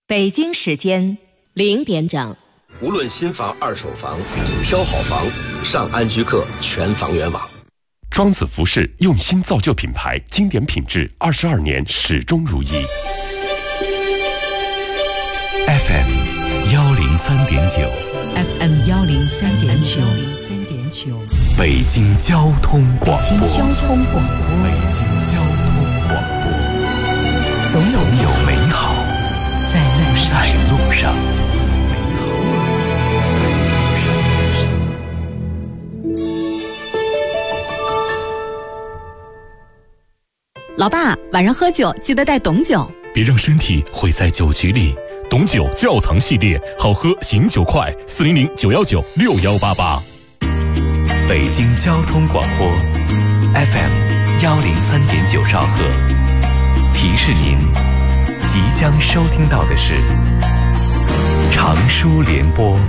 北京时间0点整。 无论新房、二手房，挑好房，上安居客全房源网。 庄子服饰用心造就品牌，经典品质，22年始终如一。 FM 103.9 FM 103.9 北京交通广播。 北京交通广播。 北京交通广播。总有美好在路上。 老爸，晚上喝酒记得带董酒， 别让身体毁在酒局里。董酒窖藏系列，好喝醒酒快，400-919-6188。北京交通广播 FM 103.9兆赫，提示您即将收听到的是长舒联播。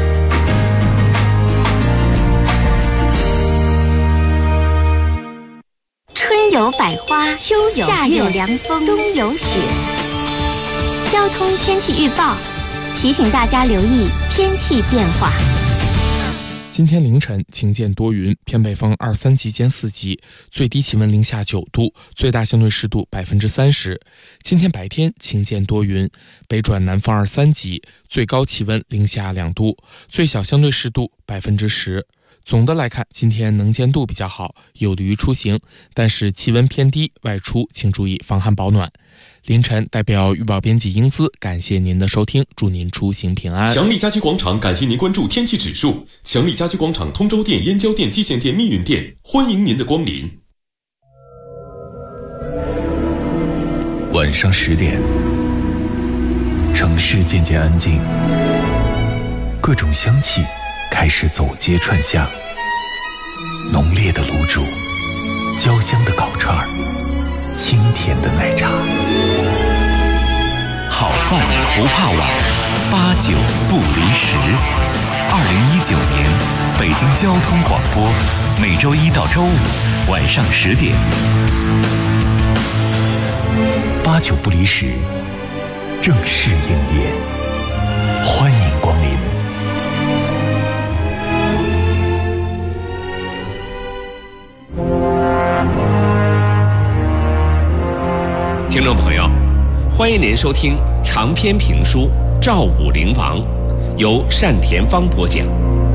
春有百花，秋有夏有凉风，冬有雪。交通天气预报提醒大家留意天气变化。 今天凌晨晴间多云，偏北风2-3级间4级，最低气温零下9度，最大相对湿度30%。今天白天晴间多云，北转南风2-3级，最高气温零下2度，最小相对湿度10%。总的来看，今天能见度比较好，有利于出行，但是气温偏低，外出请注意防寒保暖。凌晨代表预报编辑英姿感谢您的收听，祝您出行平安。 强力家居广场感谢您关注天气指数。强力家居广场通州店、燕郊店、蓟县店、密云店，欢迎您的光临。 晚上10点，城市渐渐安静，各种香气开始走街串巷，浓烈的卤煮，焦香的烤串，清甜的奶茶。好饭不怕晚，8、9不离10。2019年，北京交通广播，每周1到周5晚上10点，8、9不离10，正式营业，欢迎光临。 听众朋友，欢迎您收听长篇评书《赵武灵王》，由单田芳播讲。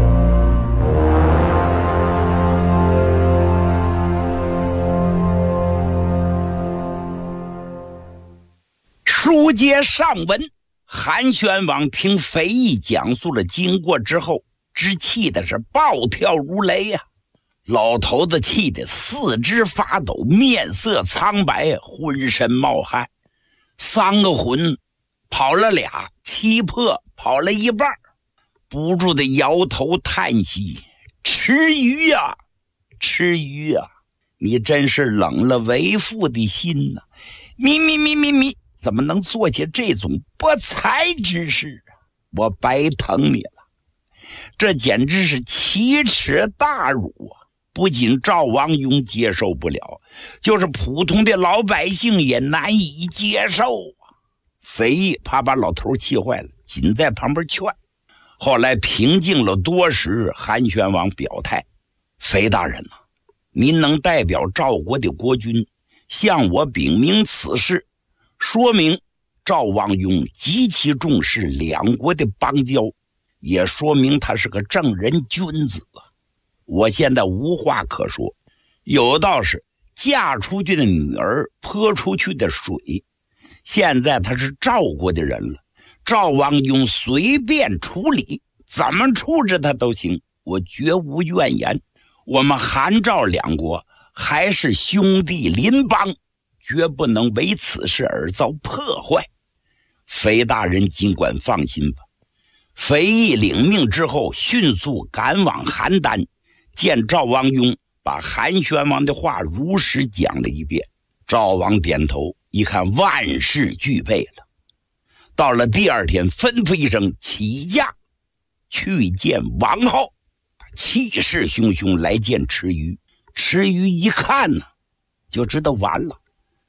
书接上文，韩宣王听肥义讲述了经过之后，只气的是暴跳如雷呀！老头子气得四肢发抖，面色苍白，浑身冒汗。3个魂跑了2，七魄跑了1半，不住的摇头叹息：“池鱼呀，池鱼呀，你真是冷了为父的心呐！你怎么能做下这种不才之事啊？我白疼你了，这简直是奇耻大辱啊！”不仅赵王庸接受不了，就是普通的老百姓也难以接受啊！肥义怕把老头气坏了，紧在旁边劝。后来平静了多时，韩宣王表态：“肥大人啊，您能代表赵国的国君向我禀明此事，说明赵王庸极其重视两国的邦交，也说明他是个正人君子啊！我现在无话可说，有道是嫁出去的女儿泼出去的水，现在他是赵国的人了，赵王庸随便处理，怎么处置他都行，我绝无怨言。我们韩赵两国还是兄弟邻邦，绝不能为此事而遭破坏。肥大人尽管放心吧。”肥义领命之后，迅速赶往邯郸，见赵王庸，把韩宣王的话如实讲了一遍。赵王点头，一看万事俱备了。到了第2天，吩咐一声起驾去见王后。他气势汹汹来见池鱼。池鱼一看呢，就知道完了。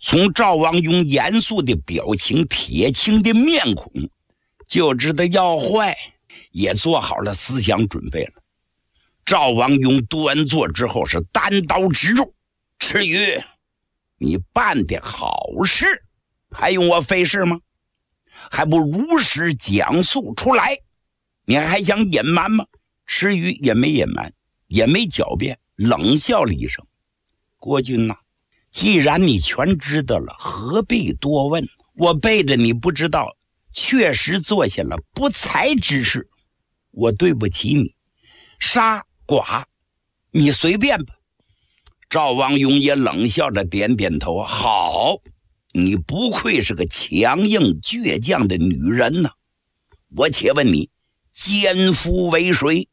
从赵王庸严肃的表情、铁青的面孔，就知道要坏，也做好了思想准备了。赵王庸端坐之后是单刀直入：池鱼，你办的好事，还用我费事吗？还不如实讲述出来，你还想隐瞒吗？池鱼也没隐瞒，也没狡辩，冷笑了一声：国君呐，既然你全知道了，何必多问？我背着你不知道，确实做下了不才之事，我对不起你。杀剐你随便吧。赵王庸也冷笑着点点头：好，你不愧是个强硬倔强的女人呢。我且问你，奸夫为谁？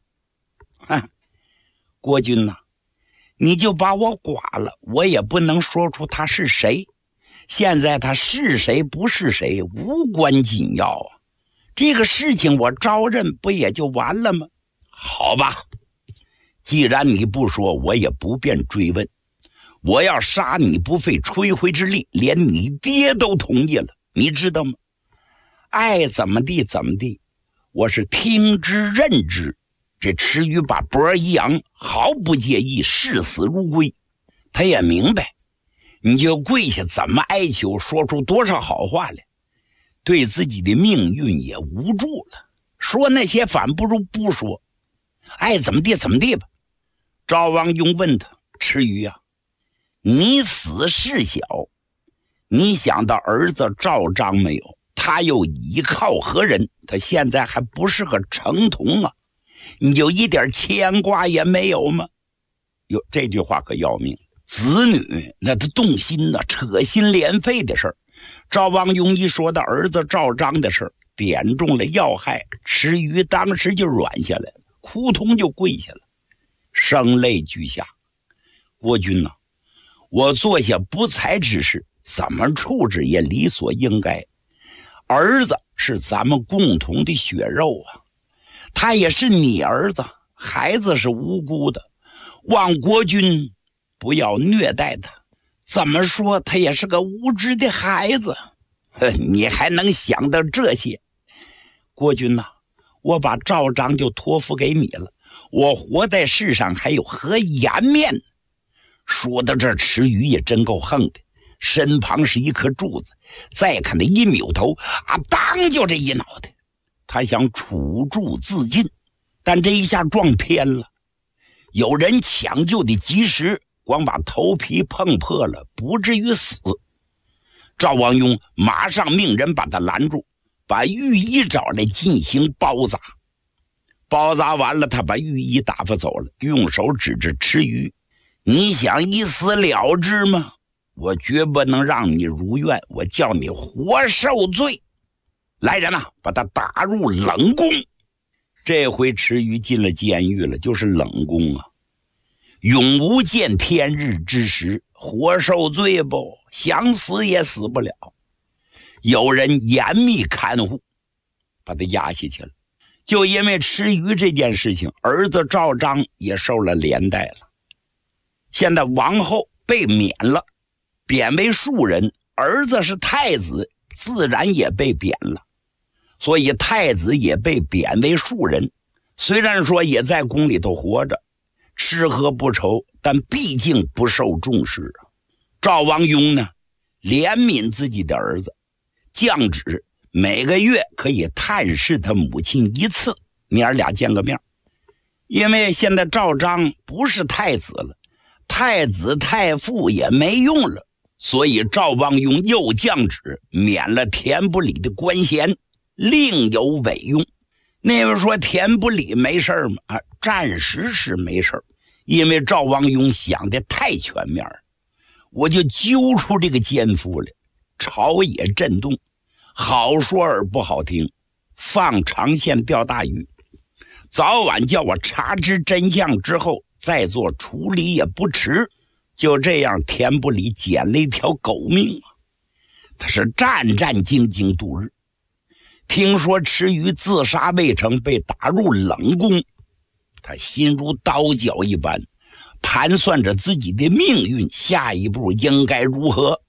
国君呐，你就把我剐了，我也不能说出他是谁。现在他是谁不是谁无关紧要啊，这个事情我招认不也就完了吗？好吧，既然你不说，我也不便追问。我要杀你不费吹灰之力，连你爹都同意了，你知道吗？爱怎么地怎么地，我是听之任之。这池鱼把脖一扬，毫不介意，视死如归。他也明白，你就跪下怎么哀求，说出多少好话来，对自己的命运也无助了。说那些反不如不说，爱怎么地怎么地吧。赵王庸问他：池鱼啊，你死事小，你想到儿子赵章没有？他又依靠何人？他现在还不是个成童啊，你就一点牵挂也没有吗？哟，这句话可要命，子女那他动心呐，扯心连肺的事儿。赵王庸一说到儿子赵章的事儿，点中了要害，池鱼当时就软下来了，扑通就跪下了，声泪俱下：国君呐，我做下不才之事，怎么处置也理所应该。儿子是咱们共同的血肉啊，他也是你儿子，孩子是无辜的，望国君不要虐待他。怎么说他也是个无知的孩子，你还能想到这些？国君呐，我把赵章就托付给你了，我活在世上还有何颜面呢？说到这，池鱼也真够横的，身旁是一颗柱子，再看他一扭头当就这一脑袋。他想杵柱自尽，但这一下撞偏了，有人抢救的及时，光把头皮碰破了，不至于死。赵王庸马上命人把他拦住，把御医找来进行包扎。包扎完了，他把御医打发走了，用手指着池鱼：你想一死了之吗？我绝不能让你如愿，我叫你活受罪。来人呐，把他打入冷宫。这回池鱼进了监狱了，就是冷宫啊，永无见天日之时，活受罪不？想死也死不了。有人严密看护，把他押下去了。就因为池鱼这件事情，儿子赵章也受了连带了。现在王后被免了，贬为庶人，儿子是太子，自然也被贬了，所以太子也被贬为庶人。虽然说也在宫里头活着，吃喝不愁，但毕竟不受重视啊。赵王庸呢，怜悯自己的儿子，降旨每个月可以探视他母亲一次，娘俩见个面。因为现在赵章不是太子了，太子太傅也没用了，所以赵王庸又降旨免了田不礼的官衔，另有委用。那位说田不礼没事吗？暂时是没事，因为赵王庸想的太全面了，我就揪出这个奸夫来，朝野震动。好说而不好听，放长线钓大鱼，早晚叫我查知真相之后再做处理也不迟。就这样，田不礼捡了一条狗命啊！他是战战兢兢度日。听说池鱼自杀未成，被打入冷宫，他心如刀绞一般，盘算着自己的命运，下一步应该如何。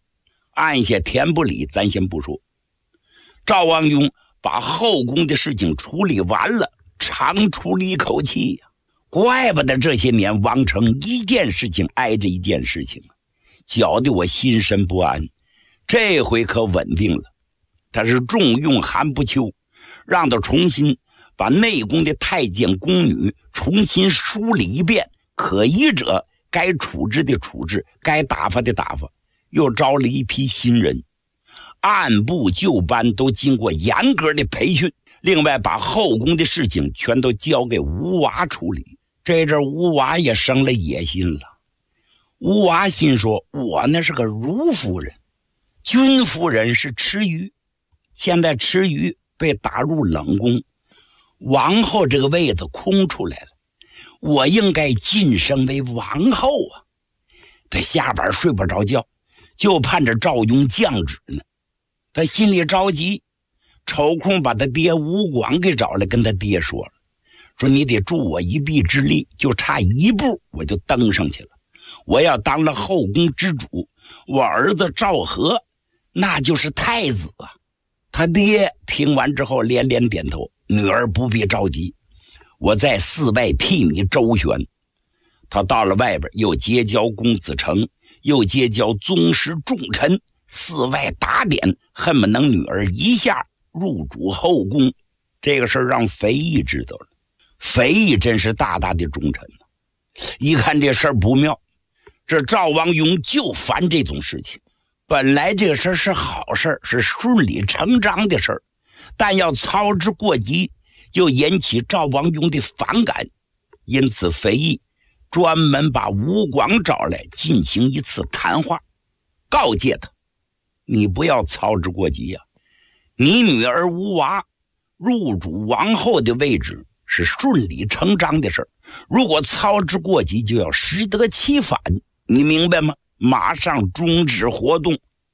按下填不理咱先不说，赵王雍把后宫的事情处理完了，长出了一口气呀。怪不得这些年王成一件事情挨着一件事情，搅得我心神不安。这回可稳定了，他是重用韩不秋，让他重新把内宫的太监宫女重新梳理一遍，可疑者该处置的处置，该打发的打发，又招了一批新人，按部就班，都经过严格的培训。另外把后宫的事情全都交给吴娃处理。这阵吴娃也生了野心了。吴娃心说，我那是个如夫人，君夫人是池鱼，现在池鱼被打入冷宫，王后这个位子空出来了，我应该晋升为王后啊。他下边睡不着觉，就盼着赵雍降旨呢。他心里着急，抽空把他爹吴广给找来，跟他爹说了，说你得助我一臂之力，就差一步我就登上去了。我要当了后宫之主，我儿子赵和那就是太子啊。他爹听完之后连连点头，女儿不必着急，我在寺外替你周旋。他到了外边，又结交公子成，又结交宗室重臣，寺外打点，恨不能女儿一下入主后宫。这个事儿让肥义知道了，肥义真是大大的忠臣啊。一看这事儿不妙，这赵王雍就烦这种事情。本来这个事儿是好事，是顺理成章的事儿，但要操之过急，又引起赵王雍的反感。因此肥义专门把吴广找来进行一次谈话，告诫他，你不要操之过急呀。你女儿吴娃入主王后的位置是顺理成章的事儿，如果操之过急，就要适得其反，你明白吗？马上终止活动。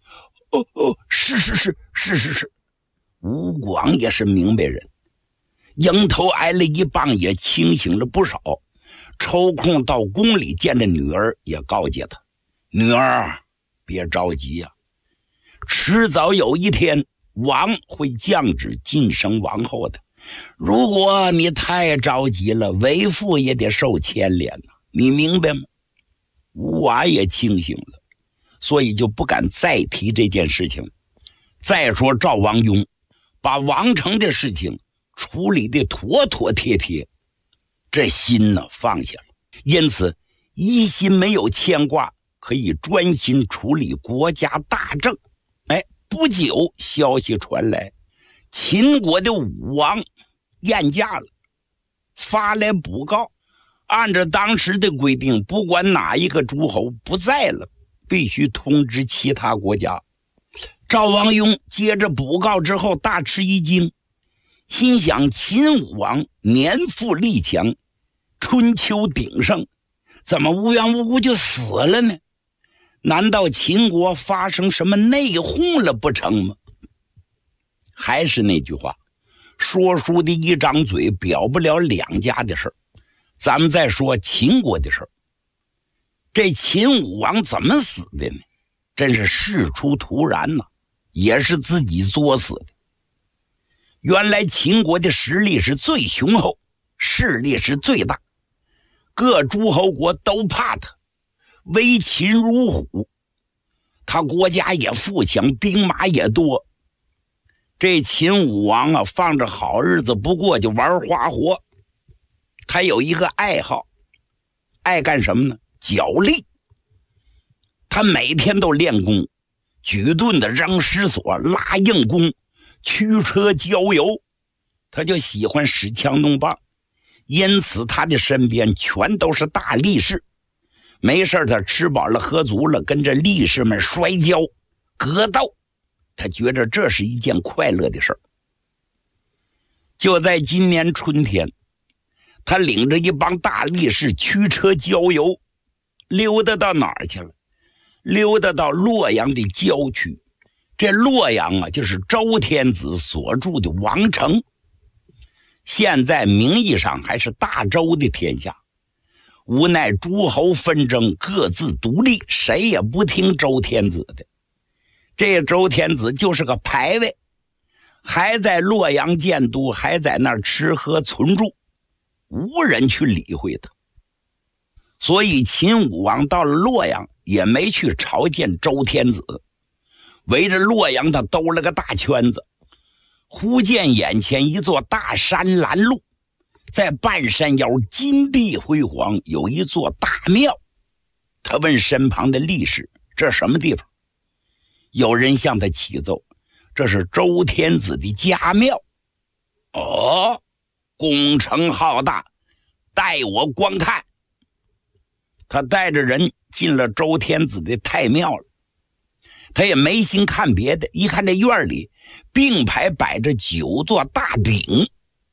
是。吴广也是明白人，迎头挨了一棒，也清醒了不少。抽空到宫里见着女儿，也告诫他，女儿别着急啊，迟早有一天王会降旨晋升王后的，如果你太着急了，为父也得受牵连啊，你明白吗？吴娃也清醒了，所以就不敢再提这件事情。再说赵王雍把王成的事情处理得妥妥帖帖，这心呢放下了，因此一心没有牵挂，可以专心处理国家大政。不久消息传来，秦国的武王宴驾了，发来补告，按照当时的规定，不管哪一个诸侯不在了，必须通知其他国家。赵王雍接着补告之后大吃一惊，心想秦武王年富力强，春秋鼎盛，怎么无缘无故就死了呢？难道秦国发生什么内讧了不成吗？还是那句话，说书的一张嘴表不了两家的事儿。咱们再说秦国的事儿，这秦武王怎么死的呢？真是事出突然呐，也是自己作死的。原来秦国的实力是最雄厚，势力是最大，各诸侯国都怕他，威秦如虎，他国家也富强，兵马也多。这秦武王啊，放着好日子不过，就玩花活。他有一个爱好，爱干什么呢？角力。他每天都练功，举盾的扔石锁，拉硬弓，驱车郊游，他就喜欢使枪弄棒，因此他的身边全都是大力士。没事他吃饱了喝足了，跟着力士们摔跤格斗，他觉着这是一件快乐的事儿。就在今年春天，他领着一帮大力士驱车郊游，溜达到哪儿去了？溜达到洛阳的郊区。这洛阳啊，就是周天子所住的王城，现在名义上还是大周的天下，无奈诸侯纷争，各自独立，谁也不听周天子的。 这周天子就是个牌位，还在洛阳建都，还在那儿吃喝存住，无人去理会他。所以秦武王到了洛阳也没去朝见周天子，围着洛阳他兜了个大圈子，忽见眼前一座大山拦路，在半山腰金碧辉煌，有一座大庙。他问身旁的力士，这什么地方？有人向他启奏，这是周天子的家庙。哦，工程浩大，带我观看。他带着人进了周天子的太庙了。他也没心看别的，一看这院里并排摆着9座大鼎，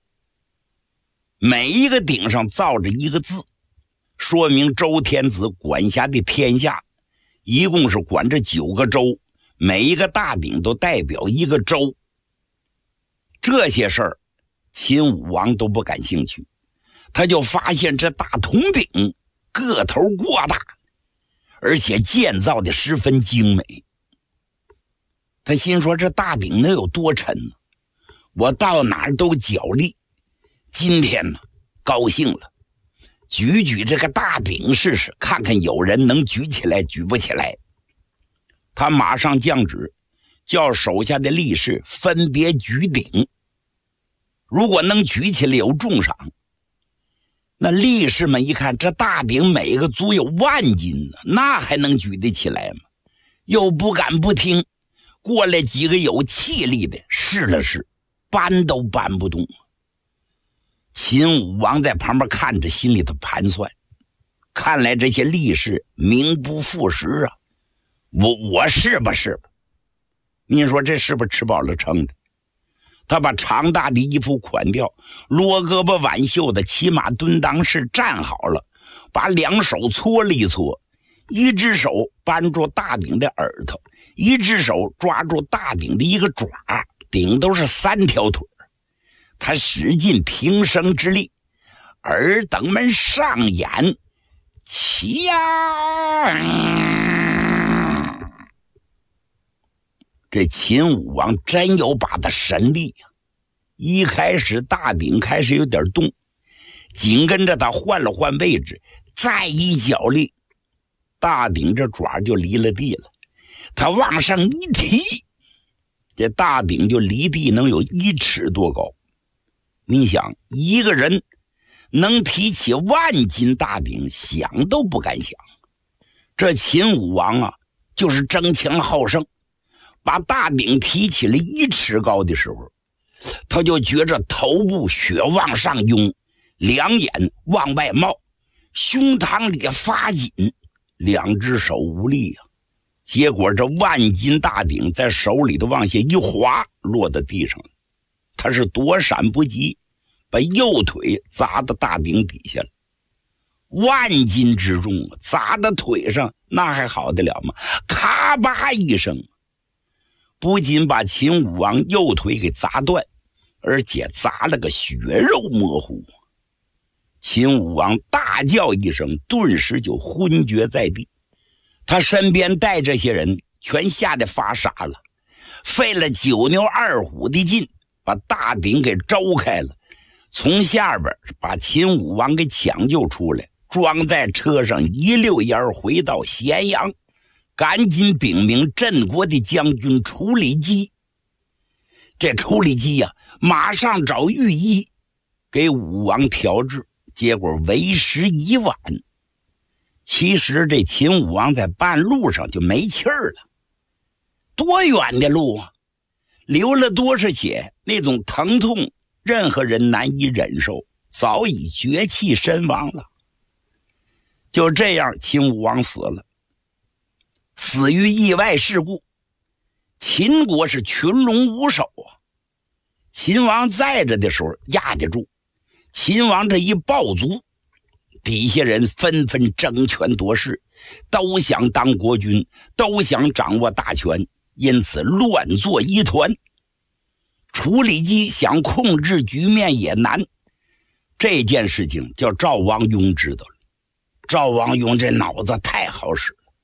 每一个鼎上造着一个字，说明周天子管辖的天下一共是管着9个州，每一个大鼎都代表一个州。这些事儿秦武王都不感兴趣，他就发现这大铜鼎个头过大，而且建造的十分精美。他心说，这大鼎能有多沉呢？我到哪儿都脚力，今天呢高兴了，举这个大鼎试试，看看有人能举起来举不起来。他马上降旨，叫手下的力士分别举鼎，如果能举起来有重赏。那力士们一看，这大鼎每个足有10000斤呢，那还能举得起来吗？又不敢不听。过来几个有气力的试了试，搬都搬不动。秦武王在旁边看着，心里头盘算，看来这些力士名不副实啊，我是吧？你说这是不是吃饱了撑的？他把长大的衣服款掉，罗胳膊挽袖的骑马蹲裆式站好了，把2手搓了一搓，一只手扳住大鼎的耳朵，一只手抓住大鼎的一个爪，鼎都是3条腿。他使尽平生之力，尔等们上演，起呀！这秦武王真有把的神力呀！一开始大鼎开始有点动，紧跟着他换了换位置，再一脚力，大鼎这爪就离了地了。他往上一提，这大鼎就离地能有1尺多高。你想，一个人能提起10000斤大鼎，想都不敢想。这秦武王啊，就是争强好胜，把大鼎提起了1尺高的时候，他就觉着头部血往上涌，2眼往外冒，胸膛里发紧，2只手无力啊。结果这10000斤大鼎在手里头往下一滑，落到地上了。他是躲闪不及，把右腿砸到大鼎底下了。10000斤之重砸到腿上，那还好得了吗？咔吧一声，不仅把秦武王右腿给砸断，而且砸了个血肉模糊。秦武王大叫一声，顿时就昏厥在地。他身边带这些人全吓得发傻了，费了9牛2虎的劲，把大鼎给周开了，从下边把秦武王给抢救出来，装在车上，一溜烟回到咸阳，赶紧禀明镇国的将军处理机。这处理机呀，马上找御医给武王调治，结果为时已晚。其实这秦武王在半路上就没气儿了，多远的路啊，流了多少血，那种疼痛任何人难以忍受，早已绝气身亡了。就这样，秦武王死了，死于意外事故。秦国是群龙无首啊，秦王在着的时候压得住，秦王这一暴卒，底下人纷纷争权夺势，都想当国君，都想掌握大权，因此乱作一团。处理机想控制局面也难，这件事情叫赵王雍知道了。赵王雍这脑子太好使了，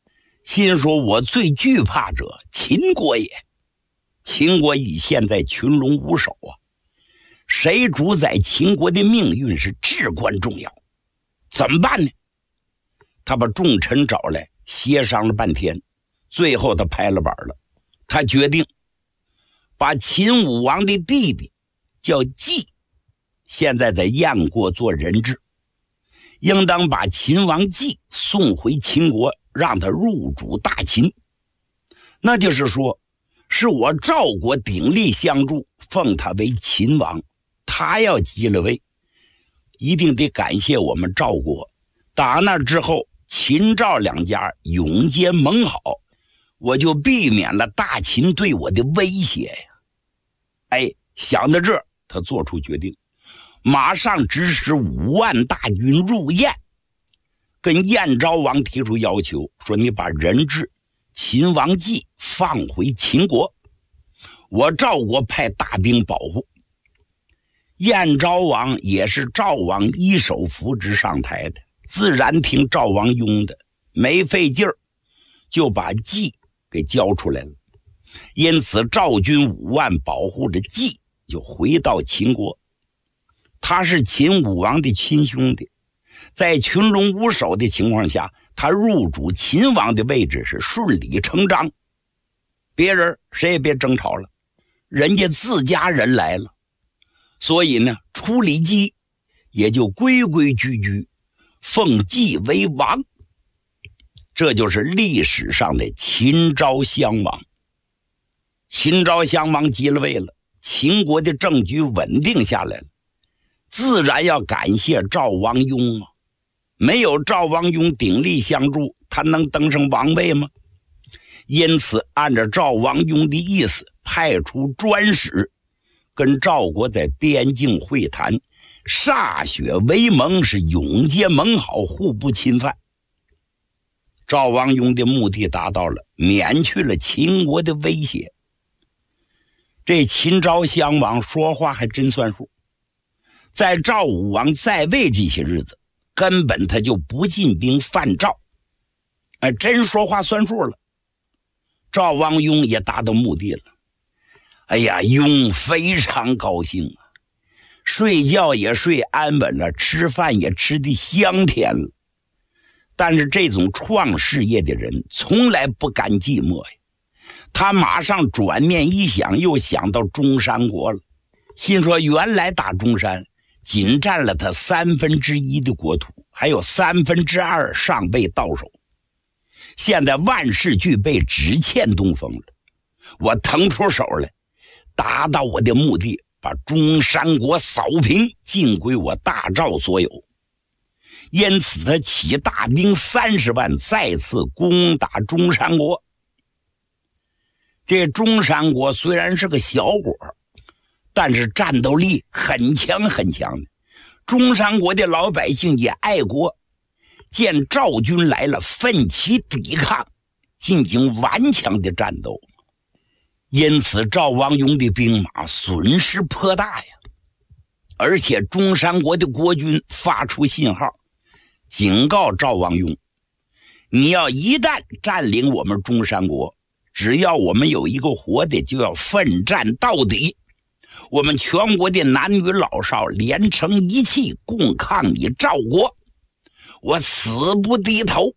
心说我最惧怕者秦国也。秦国以现在群龙无首啊，谁主宰秦国的命运是至关重要。怎么办呢？他把众臣找来协商了半天，最后他拍了板了。他决定把秦武王的弟弟叫季，现在在燕国做人质，应当把秦王季送回秦国，让他入主大秦。那就是说，是我赵国鼎力相助，奉他为秦王。他要继了位，一定得感谢我们赵国。打那之后，秦赵两家永结盟好，我就避免了大秦对我的威胁呀。想到这儿，他做出决定，马上指使5万大军入燕，跟燕昭王提出要求，说你把人质秦王季放回秦国，我赵国派大兵保护。燕昭王也是赵王一手扶植上台的，自然听赵王用的，没费劲儿就把季给交出来了。因此赵军5万保护着季就回到秦国。他是秦武王的亲兄弟，在群龙无首的情况下，他入主秦王的位置是顺理成章。别人谁也别争吵了，人家自家人来了，所以呢，处理季也就规规矩矩奉季为王。这就是历史上的秦昭襄王。秦昭襄王继了位了，秦国的政局稳定下来了，自然要感谢赵王雍啊。没有赵王雍鼎力相助，他能登上王位吗？因此按照赵王雍的意思，派出专使跟赵国在边境会谈，歃血为盟，是永结盟好，互不侵犯。赵王雍的目的达到了，免去了秦国的威胁。这秦昭襄王说话还真算数，在赵武王在位这些日子，根本他就不进兵犯赵，真说话算数了。赵王雍也达到目的了。雍非常高兴啊，睡觉也睡安稳了，吃饭也吃得香甜了。但是这种创事业的人从来不甘寂寞呀，他马上转念一想，又想到中山国了，心说原来打中山仅占了他1/3的国土，还有2/3尚未到手，现在万事俱备，只欠东风了。我腾出手来，达到我的目的，把中山国扫平，尽归我大赵所有。因此他起大兵30万，再次攻打中山国。这中山国虽然是个小国，但是战斗力很强很强的。中山国的老百姓也爱国，见赵军来了，奋起抵抗，进行顽强的战斗。因此赵王雍的兵马损失颇大呀。而且中山国的国君发出信号，警告赵王雍，你要一旦占领我们中山国，只要我们有一个活的，就要奋战到底。我们全国的男女老少连成一气，共抗你赵国，我死不低头。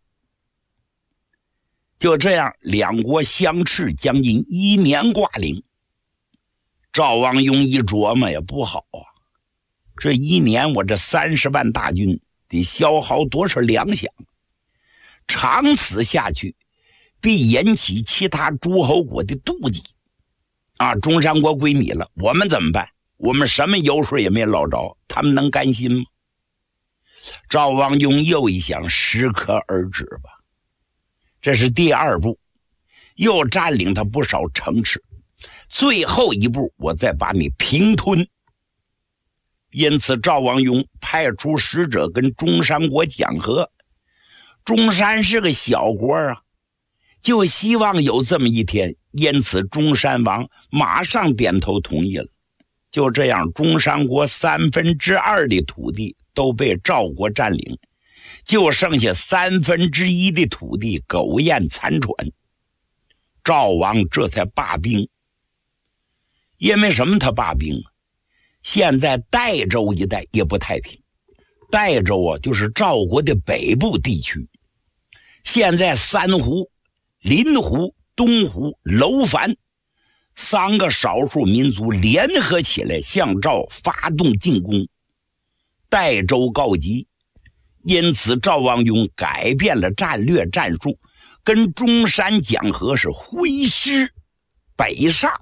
就这样，两国相持将近1年挂零。赵王雍一琢磨也不好啊，这1年我这30万大军得消耗多少粮饷，长此下去必引起其他诸侯国的妒忌啊！中山国归你了，我们怎么办？我们什么油水也没捞着，他们能甘心吗？赵王雍又一想，适可而止吧。这是第2步，又占领他不少城池，最后一步我再把你平吞。因此赵王雍派出使者跟中山国讲和。中山是个小国啊，就希望有这么一天，因此中山王马上点头同意了。就这样，中山国2/3的土地都被赵国占领， 就剩下1/3的土地苟延残喘。赵王这才罢兵。因为什么他罢兵？现在代州一带也不太平。代州啊，就是赵国的北部地区。现在三胡、临胡、东胡、楼烦3个少数民族联合起来向赵发动进攻，代州告急。因此赵王雍改变了战略战术，跟中山讲和是挥师北上。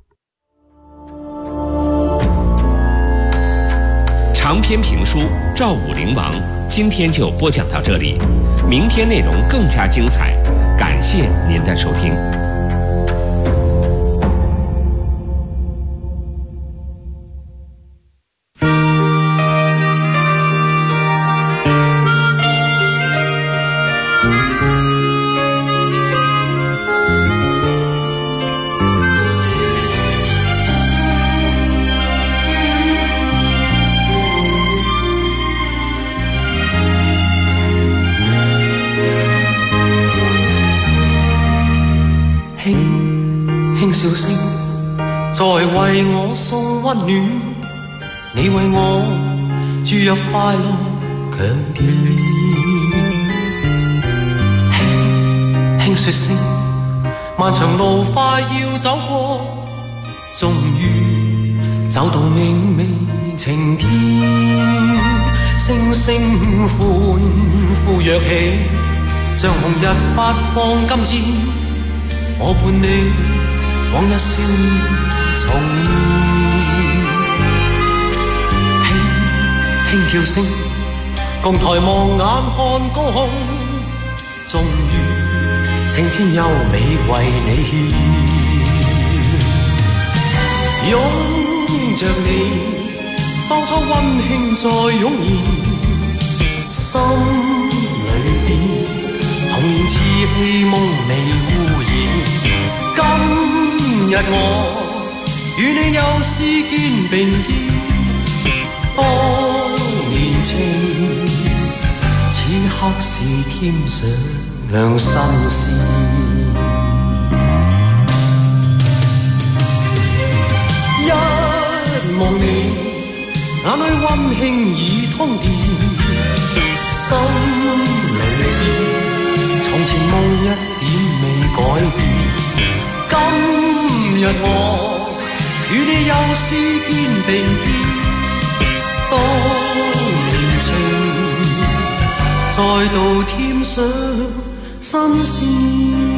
长篇评书《赵武灵王》今天就播讲到这里，明天内容更加精彩，感谢您的收听。 笑聲在為我送溫暖，你為我注入快樂強電。輕輕說聲，漫長路快要走過，終於走到明媚晴天。星星歡呼躍起，像紅日發放金箭，我伴你往日少年重現，輕輕叫聲，共抬望眼看高空，終於青天優美為你獻。擁着你，當初溫馨再湧現，心裏邊童年稚氣夢未污染。今日我與你又是肩並肩，當年情此刻是添上新鮮。一望你眼裏溫馨已通電，心裏邊從前夢一點未改變。今日我與你又是肩並肩，當年情再度添上新鮮。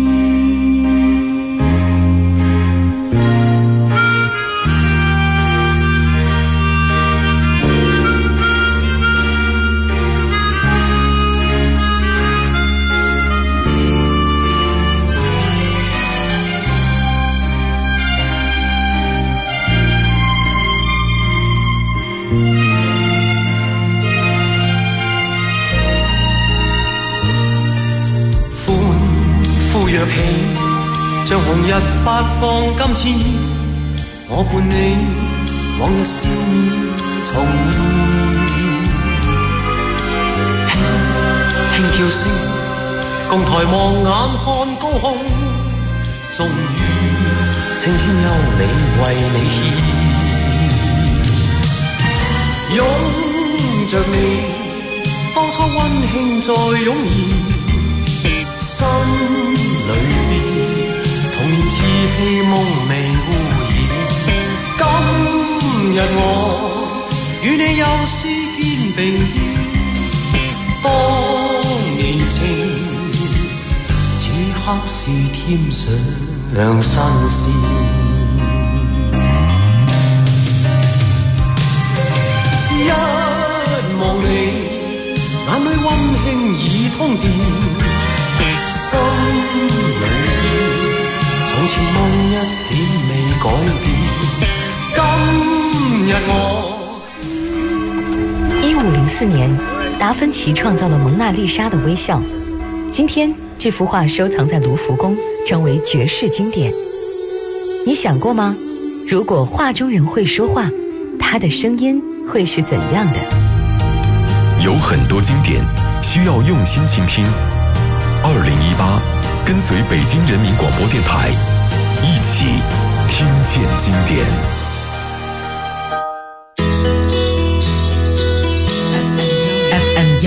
躍起，像紅日發放金箭，我伴你往日少年重現。輕輕叫聲，共抬望眼看高空，終於青天優美為你獻。擁着你，當初溫馨再湧現，心裏邊童年稚氣夢未污染。今日我與你又是肩並肩，當年情此刻是添上新鮮。一望你眼裏溫馨已通電，心裏從前夢一點未改變。今日我 1504年，达芬奇創造了蒙娜麗莎的微笑。今天，這幅畫收藏在盧浮宮，成為絕世經典。你想過嗎？如果畫中人會說話，他的聲音會是怎樣的？ 有很多經典需要用心倾听。2018，跟随北京人民广播电台，一起听见经典。